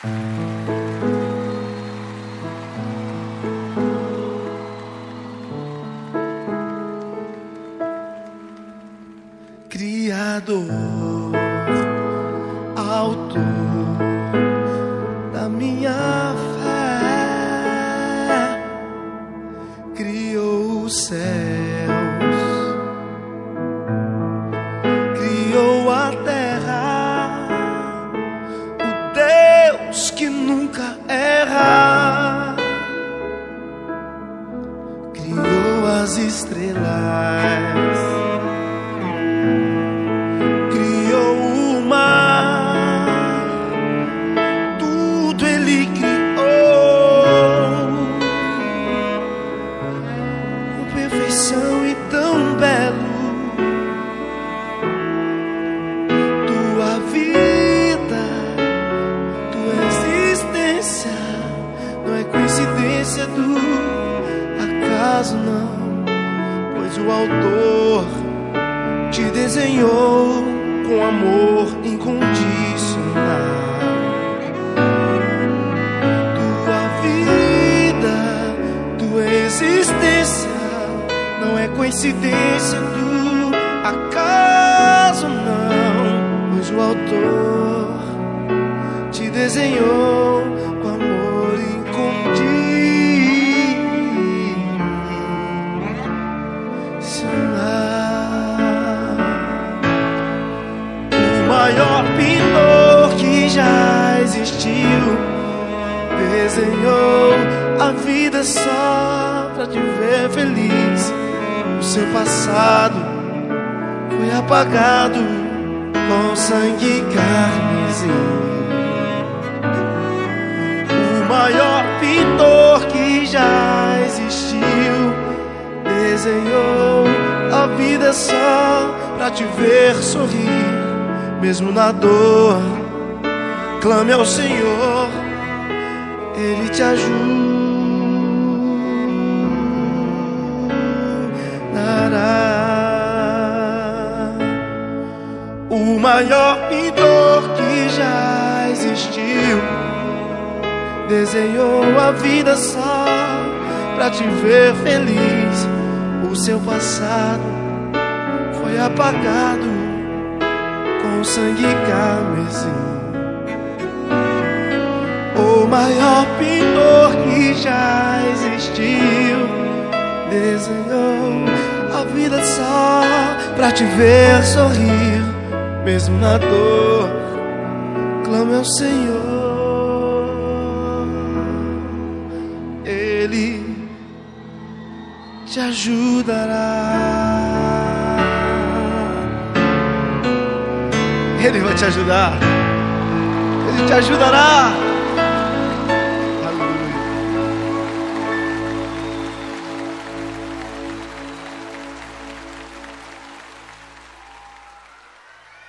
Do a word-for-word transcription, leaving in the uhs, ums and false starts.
Criador, autor da minha fé, criou os céus, criou a terra, o Deus que nunca erra, criou as estrelas, e tão belo. Tua vida, tua existência não é coincidência do acaso, não, pois o autor te desenhou com amor incondicional. Tua vida, tua existência não é coincidência do acaso, não, pois o autor te desenhou com amor incondicional. O maior pintor que já existiu desenhou a vida só pra te ver feliz. O seu passado foi apagado com sangue carmesim. O maior pintor que já existiu desenhou a vida só pra te ver sorrir. Mesmo na dor, clame ao Senhor, Ele te ajuda. O maior pintor que já existiu desenhou a vida só pra te ver feliz. O seu passado foi apagado com sangue carmesim. O maior pintor que já existiu desenhou a vida só pra te ver sorrir. Mesmo na dor, clame ao Senhor, Ele te ajudará. Ele vai te ajudar, Ele te ajudará.